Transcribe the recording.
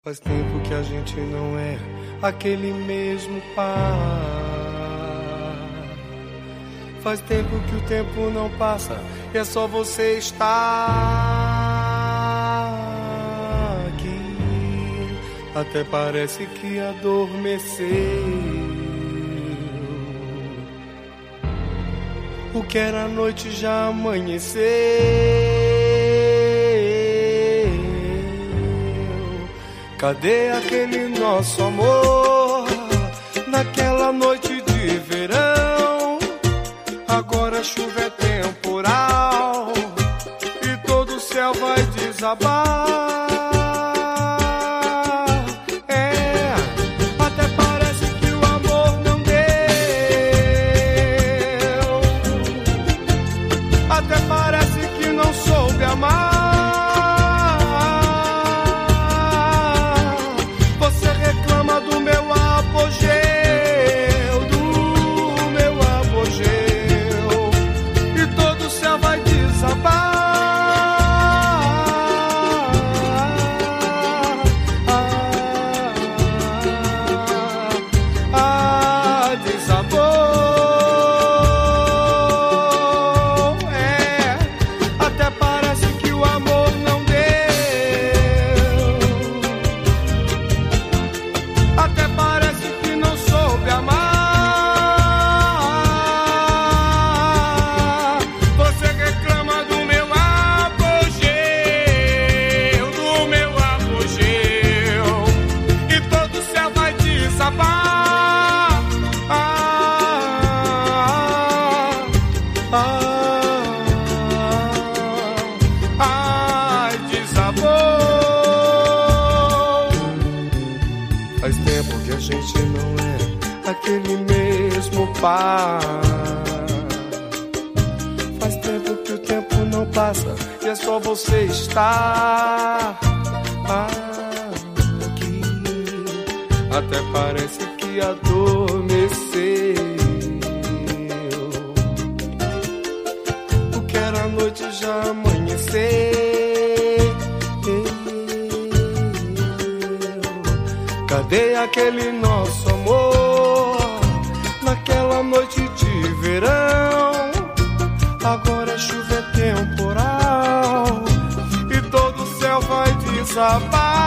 Faz tempo que a gente não é aquele mesmo par. Faz tempo que o tempo não passa e é só você estar aqui. Até parece que adormeceu. O que era noite já amanheceu. Cadê aquele nosso amor naquela noite de verão? Agora a chuva é temporal e todo o céu vai desabar. É, até parece que o amor não deu. Até parece que não soube amar. Faz tempo que a gente não é aquele mesmo par. Faz tempo que o tempo não passa e é só você estar aqui. Até parece que adormeceu. O que era noite já amanheceu. Cadê aquele nosso amor naquela noite de verão? Agora a chuva é temporal e todo o céu vai desabar.